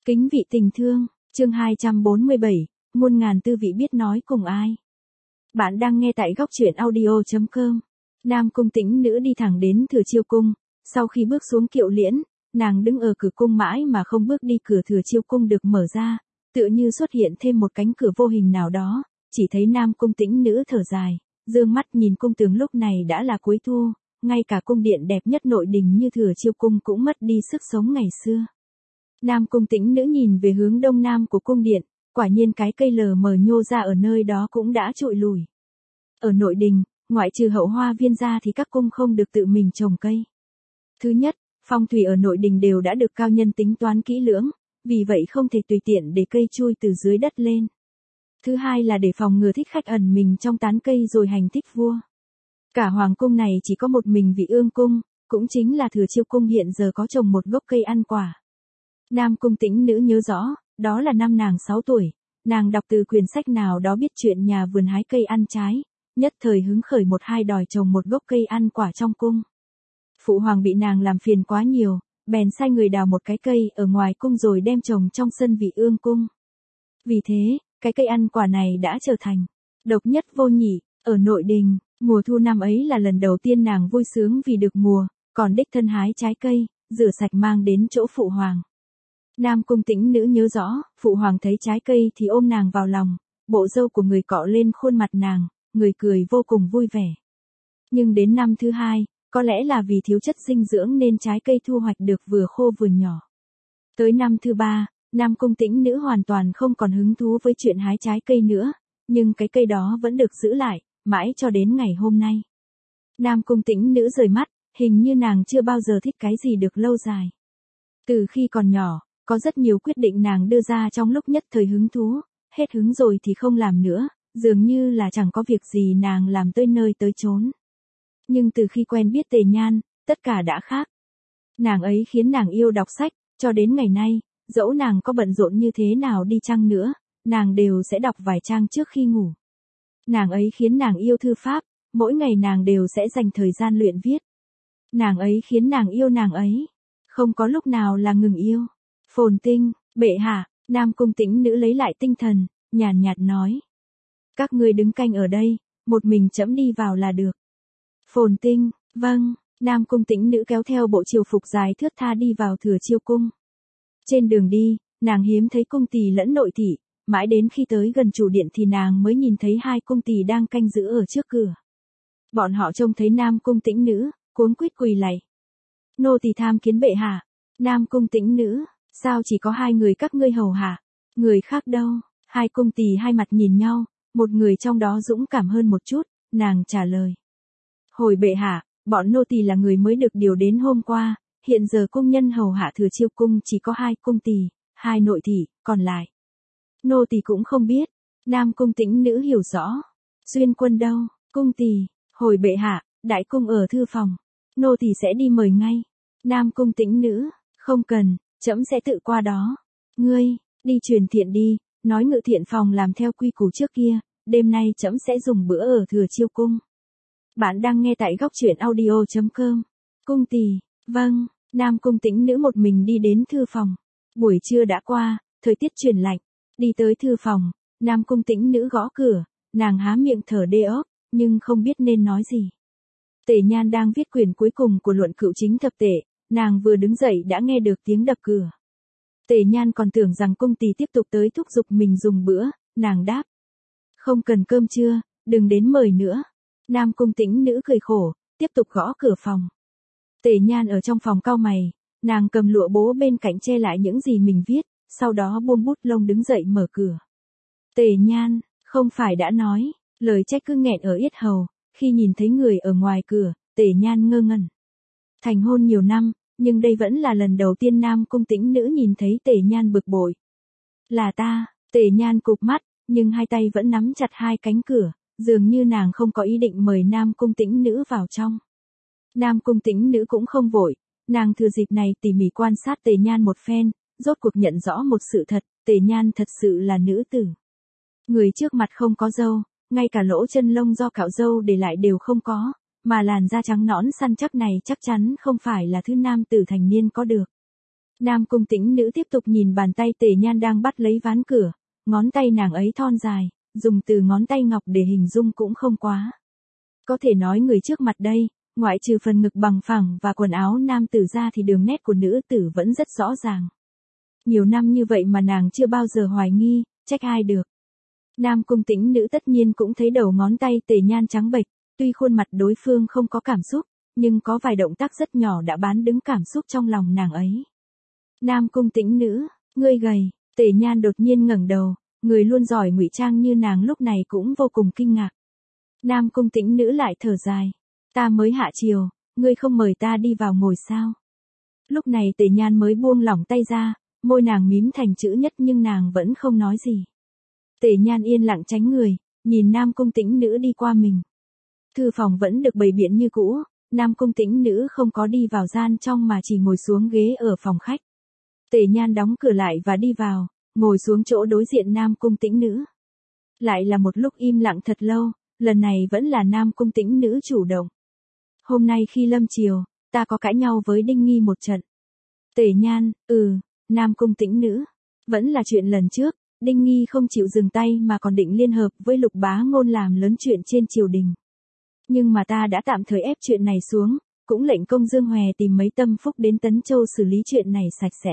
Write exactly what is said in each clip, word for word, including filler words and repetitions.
Kính vị tình thương, chương hai trăm bốn mươi bảy, muôn ngàn tư vị biết nói cùng ai. Bạn đang nghe tại góc truyện audio chấm com. Nam cung Tĩnh Nữ đi thẳng đến Thừa Chiêu cung, sau khi bước xuống kiệu liễn, nàng đứng ở cửa cung mãi mà không bước đi, cửa Thừa Chiêu cung được mở ra, tựa như xuất hiện thêm một cánh cửa vô hình nào đó, chỉ thấy Nam cung Tĩnh Nữ thở dài, dương mắt nhìn cung tường, lúc này đã là cuối thu, ngay cả cung điện đẹp nhất nội đình như Thừa Chiêu cung cũng mất đi sức sống ngày xưa. Nam cung Tĩnh Nữ nhìn về hướng đông nam của cung điện, quả nhiên cái cây lờ mờ nhô ra ở nơi đó cũng đã trụi lùi. Ở nội đình, ngoại trừ Hậu Hoa viên ra thì các cung không được tự mình trồng cây. Thứ nhất, phong thủy ở nội đình đều đã được cao nhân tính toán kỹ lưỡng, vì vậy không thể tùy tiện để cây chui từ dưới đất lên. Thứ hai là để phòng ngừa thích khách ẩn mình trong tán cây rồi hành thích vua. Cả hoàng cung này chỉ có một mình Vị Ương cung, cũng chính là Thừa Chiêu cung hiện giờ có trồng một gốc cây ăn quả. Nam cung Tĩnh Nữ nhớ rõ, đó là năm nàng sáu tuổi, nàng đọc từ quyển sách nào đó biết chuyện nhà vườn hái cây ăn trái, nhất thời hứng khởi một hai đòi trồng một gốc cây ăn quả trong cung. Phụ hoàng bị nàng làm phiền quá nhiều, bèn sai người đào một cái cây ở ngoài cung rồi đem trồng trong sân Vị Ương cung. Vì thế, cái cây ăn quả này đã trở thành độc nhất vô nhị ở nội đình. Mùa thu năm ấy là lần đầu tiên nàng vui sướng vì được mùa, còn đích thân hái trái cây, rửa sạch mang đến chỗ phụ hoàng. Nam cung Tĩnh Nữ nhớ rõ, phụ hoàng thấy trái cây thì ôm nàng vào lòng, bộ râu của người cọ lên khuôn mặt nàng, người cười vô cùng vui vẻ. Nhưng đến năm thứ hai, có lẽ là vì thiếu chất dinh dưỡng nên trái cây thu hoạch được vừa khô vừa nhỏ. Tới năm thứ ba, Nam cung Tĩnh Nữ hoàn toàn không còn hứng thú với chuyện hái trái cây nữa, nhưng cái cây đó vẫn được giữ lại, mãi cho đến ngày hôm nay. Nam cung Tĩnh Nữ rời mắt, hình như nàng chưa bao giờ thích cái gì được lâu dài. Từ khi còn nhỏ, có rất nhiều quyết định nàng đưa ra trong lúc nhất thời hứng thú, hết hứng rồi thì không làm nữa, dường như là chẳng có việc gì nàng làm tới nơi tới chốn. Nhưng từ khi quen biết Tề Nhan, tất cả đã khác. Nàng ấy khiến nàng yêu đọc sách, cho đến ngày nay, dẫu nàng có bận rộn như thế nào đi chăng nữa, nàng đều sẽ đọc vài trang trước khi ngủ. Nàng ấy khiến nàng yêu thư pháp, mỗi ngày nàng đều sẽ dành thời gian luyện viết. Nàng ấy khiến nàng yêu nàng ấy, không có lúc nào là ngừng yêu. Phồn Tinh, bệ hạ, Nam cung Tĩnh Nữ lấy lại tinh thần, nhàn nhạt nói. Các ngươi đứng canh ở đây, một mình trẫm đi vào là được. Phồn Tinh, vâng, Nam cung Tĩnh Nữ kéo theo bộ triều phục dài thướt tha đi vào Thừa Chiêu cung. Trên đường đi, nàng hiếm thấy cung tỳ lẫn nội thị, mãi đến khi tới gần chủ điện thì nàng mới nhìn thấy hai cung tỳ đang canh giữ ở trước cửa. Bọn họ trông thấy Nam cung Tĩnh Nữ, cuống quýt quỳ lạy. Nô tỳ tham kiến bệ hạ. Nam cung Tĩnh Nữ, sao chỉ có hai người các ngươi hầu hạ? Người khác đâu? Hai cung tỳ hai mặt nhìn nhau, một người trong đó dũng cảm hơn một chút, nàng trả lời. Hồi bệ hạ, bọn nô tỳ là người mới được điều đến hôm qua, hiện giờ cung nhân hầu hạ Thừa Chiêu cung chỉ có hai cung tỳ, hai nội thị, còn lại nô tỳ cũng không biết. Nam cung Tĩnh Nữ hiểu rõ. Xuyên Quân đâu? Cung tỳ, hồi bệ hạ, đại cung ở thư phòng, nô tỳ sẽ đi mời ngay. Nam cung Tĩnh Nữ, không cần, trẫm sẽ tự qua đó. Ngươi, đi truyền thiện đi, nói Ngự Thiện phòng làm theo quy củ trước kia, đêm nay trẫm sẽ dùng bữa ở Thừa Chiêu cung. Bạn đang nghe tại góc truyện audio chấm com. Cung tỳ, vâng. Nam cung Tĩnh Nữ một mình đi đến thư phòng. Buổi trưa đã qua, thời tiết chuyển lạnh. Đi tới thư phòng, Nam cung Tĩnh Nữ gõ cửa, nàng há miệng thở đê óc, nhưng không biết nên nói gì. Tề Nhan đang viết quyển cuối cùng của luận cựu chính thập tệ, nàng vừa đứng dậy đã nghe được tiếng đập cửa. Tề Nhan còn tưởng rằng cung tỳ tiếp tục tới thúc giục mình dùng bữa, nàng đáp. Không cần cơm trưa, đừng đến mời nữa. Nam cung Tĩnh Nữ cười khổ, tiếp tục gõ cửa phòng. Tề Nhan ở trong phòng cau mày, nàng cầm lụa bố bên cạnh che lại những gì mình viết, sau đó buông bút lông đứng dậy mở cửa. Tề Nhan, không phải đã nói, lời trách cứ nghẹn ở yết hầu, khi nhìn thấy người ở ngoài cửa, Tề Nhan ngơ ngẩn. Thành hôn nhiều năm, nhưng đây vẫn là lần đầu tiên Nam cung Tĩnh Nữ nhìn thấy Tề Nhan bực bội. Là ta, Tề Nhan cụp mắt, nhưng hai tay vẫn nắm chặt hai cánh cửa, dường như nàng không có ý định mời Nam cung Tĩnh Nữ vào trong. Nam cung Tĩnh Nữ cũng không vội, nàng thừa dịp này tỉ mỉ quan sát Tề Nhan một phen, rốt cuộc nhận rõ một sự thật, Tề Nhan thật sự là nữ tử. Người trước mặt không có râu, ngay cả lỗ chân lông do cạo râu để lại đều không có, mà làn da trắng nõn săn chắc này chắc chắn không phải là thứ nam tử thành niên có được. Nam cung tĩnh nữ tiếp tục nhìn bàn tay Tề Nhan đang bắt lấy ván cửa, ngón tay nàng ấy thon dài, dùng từ ngón tay ngọc để hình dung cũng không quá. Có thể nói người trước mặt đây, ngoại trừ phần ngực bằng phẳng và quần áo nam tử ra thì đường nét của nữ tử vẫn rất rõ ràng. Nhiều năm như vậy mà nàng chưa bao giờ hoài nghi, trách ai được. Nam cung tĩnh nữ tất nhiên cũng thấy đầu ngón tay Tề Nhan trắng bệch, tuy khuôn mặt đối phương không có cảm xúc, nhưng có vài động tác rất nhỏ đã bán đứng cảm xúc trong lòng nàng ấy. Nam cung tĩnh nữ, ngươi gầy, Tề Nhan đột nhiên ngẩng đầu, người luôn giỏi ngụy trang như nàng lúc này cũng vô cùng kinh ngạc. Nam cung tĩnh nữ lại thở dài, ta mới hạ chiều, ngươi không mời ta đi vào ngồi sao? Lúc này Tề Nhan mới buông lỏng tay ra, môi nàng mím thành chữ nhất nhưng nàng vẫn không nói gì. Tề Nhan yên lặng tránh người, nhìn Nam cung tĩnh nữ đi qua mình. Thư phòng vẫn được bày biện như cũ, Nam cung tĩnh nữ không có đi vào gian trong mà chỉ ngồi xuống ghế ở phòng khách. Tề Nhan đóng cửa lại và đi vào, ngồi xuống chỗ đối diện Nam cung tĩnh nữ. Lại là một lúc im lặng thật lâu, lần này vẫn là Nam cung tĩnh nữ chủ động. Hôm nay khi lâm chiều, ta có cãi nhau với Đinh Nghi một trận. Tề Nhan, ừ, Nam cung tĩnh nữ. Vẫn là chuyện lần trước, Đinh Nghi không chịu dừng tay mà còn định liên hợp với Lục Bá Ngôn làm lớn chuyện trên triều đình. Nhưng mà ta đã tạm thời ép chuyện này xuống, cũng lệnh công Dương Hòe tìm mấy tâm phúc đến Tấn Châu xử lý chuyện này sạch sẽ.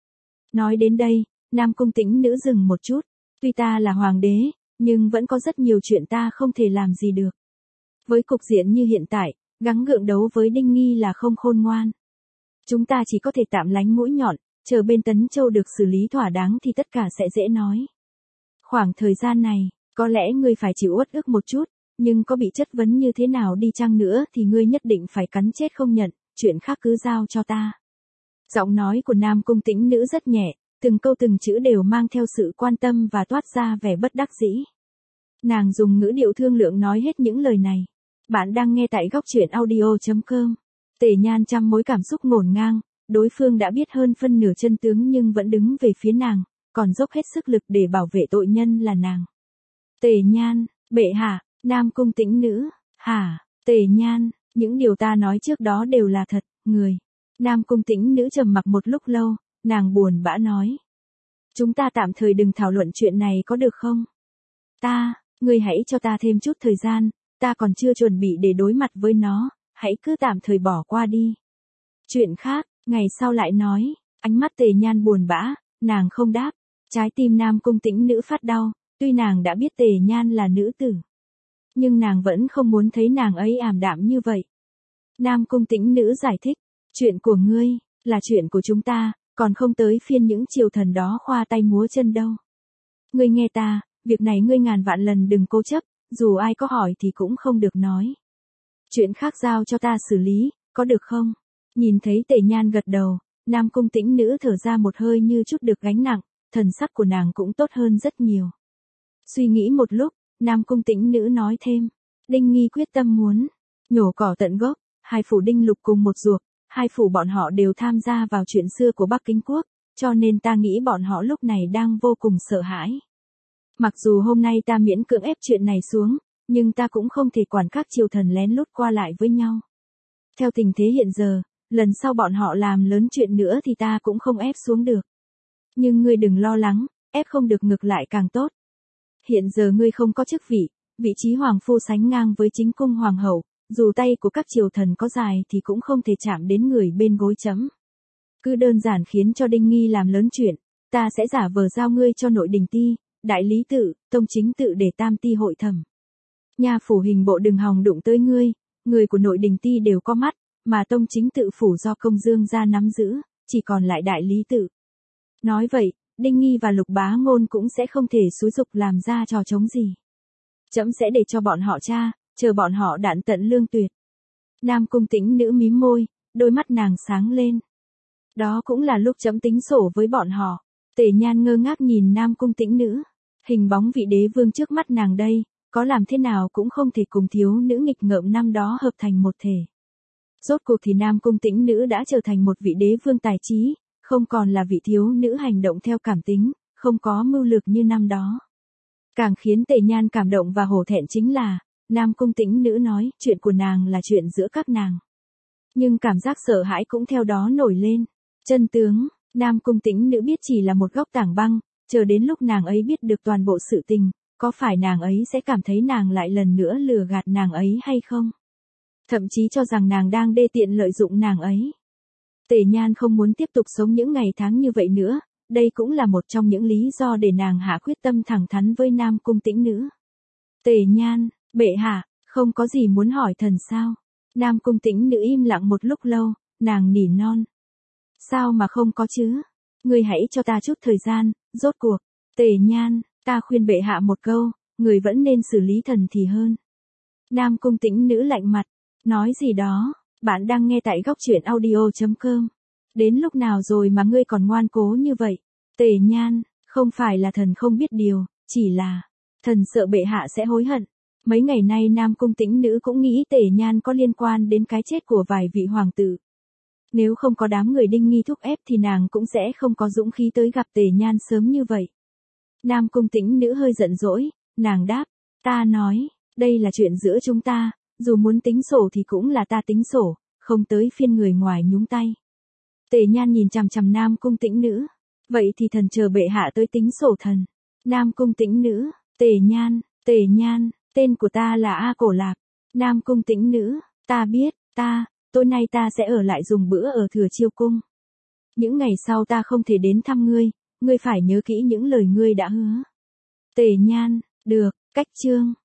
Nói đến đây, Nam cung tĩnh nữ dừng một chút, tuy ta là hoàng đế, nhưng vẫn có rất nhiều chuyện ta không thể làm gì được. Với cục diện như hiện tại, gắng gượng đấu với Đinh Nghi là không khôn ngoan. Chúng ta chỉ có thể tạm lánh mũi nhọn, chờ bên Tấn Châu được xử lý thỏa đáng thì tất cả sẽ dễ nói. Khoảng thời gian này, có lẽ ngươi phải chịu uất ức một chút, nhưng có bị chất vấn như thế nào đi chăng nữa thì ngươi nhất định phải cắn chết không nhận, chuyện khác cứ giao cho ta. Giọng nói của Nam cung tĩnh nữ rất nhẹ, từng câu từng chữ đều mang theo sự quan tâm và toát ra vẻ bất đắc dĩ. Nàng dùng ngữ điệu thương lượng nói hết những lời này. Bạn đang nghe tại góc truyện audio chấm com. Tề Nhan trăm mối cảm xúc ngổn ngang, đối phương đã biết hơn phân nửa chân tướng nhưng vẫn đứng về phía nàng, còn dốc hết sức lực để bảo vệ tội nhân là nàng. Tề Nhan, bệ hạ, Nam cung tĩnh nữ, hả, Tề Nhan, những điều ta nói trước đó đều là thật, người. Nam cung tĩnh nữ trầm mặc một lúc lâu, nàng buồn bã nói. Chúng ta tạm thời đừng thảo luận chuyện này có được không? Ta, ngươi hãy cho ta thêm chút thời gian, ta còn chưa chuẩn bị để đối mặt với nó, hãy cứ tạm thời bỏ qua đi. Chuyện khác, ngày sau lại nói, ánh mắt Tề Nhan buồn bã, nàng không đáp, trái tim Nam cung tĩnh nữ phát đau, tuy nàng đã biết Tề Nhan là nữ tử. Nhưng nàng vẫn không muốn thấy nàng ấy ảm đạm như vậy. Nam cung tĩnh nữ giải thích, chuyện của ngươi, là chuyện của chúng ta, còn không tới phiên những triều thần đó khoa tay múa chân đâu. Ngươi nghe ta, việc này ngươi ngàn vạn lần đừng cố chấp, dù ai có hỏi thì cũng không được nói. Chuyện khác giao cho ta xử lý, có được không? Nhìn thấy Tề Nhan gật đầu, Nam cung tĩnh nữ thở ra một hơi như chút được gánh nặng, thần sắc của nàng cũng tốt hơn rất nhiều. Suy nghĩ một lúc, Nam cung tĩnh nữ nói thêm, Đinh Nghi quyết tâm muốn nhổ cỏ tận gốc, hai phủ Đinh Lục cùng một ruột, hai phủ bọn họ đều tham gia vào chuyện xưa của Bắc Kinh Quốc, cho nên ta nghĩ bọn họ lúc này đang vô cùng sợ hãi. Mặc dù hôm nay ta miễn cưỡng ép chuyện này xuống, nhưng ta cũng không thể quản các triều thần lén lút qua lại với nhau. Theo tình thế hiện giờ, lần sau bọn họ làm lớn chuyện nữa thì ta cũng không ép xuống được. Nhưng ngươi đừng lo lắng, ép không được ngược lại càng tốt. Hiện giờ ngươi không có chức vị, vị trí hoàng phu sánh ngang với chính cung hoàng hậu, dù tay của các triều thần có dài thì cũng không thể chạm đến người bên gối chấm. Cứ đơn giản khiến cho Đinh Nghi làm lớn chuyện, ta sẽ giả vờ giao ngươi cho nội đình ti, đại lý tự, tông chính tự để tam ti hội thẩm. Nhà phủ hình bộ đừng hòng đụng tới ngươi, người của nội đình ti đều có mắt, mà tông chính tự phủ do công Dương gia nắm giữ, chỉ còn lại đại lý tự. Nói vậy, Đinh Nghi và Lục Bá Ngôn cũng sẽ không thể xúi dục làm ra trò chống gì. Trẫm sẽ để cho bọn họ tra, chờ bọn họ đạn tận lương tuyệt. Nam cung tĩnh nữ mím môi, đôi mắt nàng sáng lên. Đó cũng là lúc trẫm tính sổ với bọn họ. Tề Nhan ngơ ngác nhìn Nam cung tĩnh nữ. Hình bóng vị đế vương trước mắt nàng đây, có làm thế nào cũng không thể cùng thiếu nữ nghịch ngợm năm đó hợp thành một thể. Rốt cuộc thì Nam cung tĩnh nữ đã trở thành một vị đế vương tài trí, không còn là vị thiếu nữ hành động theo cảm tính, không có mưu lược như năm đó. Càng khiến Tề Nhan cảm động và hổ thẹn chính là, Nam cung tĩnh nữ nói, chuyện của nàng là chuyện giữa các nàng. Nhưng cảm giác sợ hãi cũng theo đó nổi lên. Chân tướng, Nam Cung Tĩnh Nữ biết chỉ là một góc tảng băng, chờ đến lúc nàng ấy biết được toàn bộ sự tình, có phải nàng ấy sẽ cảm thấy nàng lại lần nữa lừa gạt nàng ấy hay không? Thậm chí cho rằng nàng đang đê tiện lợi dụng nàng ấy. Tề Nhan không muốn tiếp tục sống những ngày tháng như vậy nữa, đây cũng là một trong những lý do để nàng hạ quyết tâm thẳng thắn với Nam Cung Tĩnh Nữ. Tề Nhan, bệ hạ, không có gì muốn hỏi thần sao? Nam Cung Tĩnh Nữ im lặng một lúc lâu, nàng nỉ non. Sao mà không có chứ? Ngươi hãy cho ta chút thời gian, rốt cuộc. Tề Nhan, ta khuyên bệ hạ một câu, người vẫn nên xử lý thần thì hơn. Nam Cung Tĩnh Nữ lạnh mặt, nói gì đó, bạn đang nghe tại góc truyện audio chấm com. Đến lúc nào rồi mà ngươi còn ngoan cố như vậy? Tề Nhan, không phải là thần không biết điều, chỉ là, thần sợ bệ hạ sẽ hối hận. Mấy ngày nay Nam Cung Tĩnh Nữ cũng nghĩ Tề Nhan có liên quan đến cái chết của vài vị hoàng tử. Nếu không có đám người Đinh Nghi thúc ép thì nàng cũng sẽ không có dũng khí tới gặp Tề Nhan sớm như vậy. Nam Cung Tĩnh Nữ hơi giận dỗi, nàng đáp, ta nói, đây là chuyện giữa chúng ta, dù muốn tính sổ thì cũng là ta tính sổ, không tới phiên người ngoài nhúng tay. Tề Nhan nhìn chằm chằm Nam Cung Tĩnh Nữ, vậy thì thần chờ bệ hạ tới tính sổ thần. Nam Cung Tĩnh Nữ, Tề Nhan, Tề Nhan, tên của ta là A Cổ Lạp. Nam Cung Tĩnh Nữ, ta biết, ta, tối nay ta sẽ ở lại dùng bữa ở Thừa Chiêu Cung. Những ngày sau ta không thể đến thăm ngươi, ngươi phải nhớ kỹ những lời ngươi đã hứa. Tề Nhan, được, cách chương.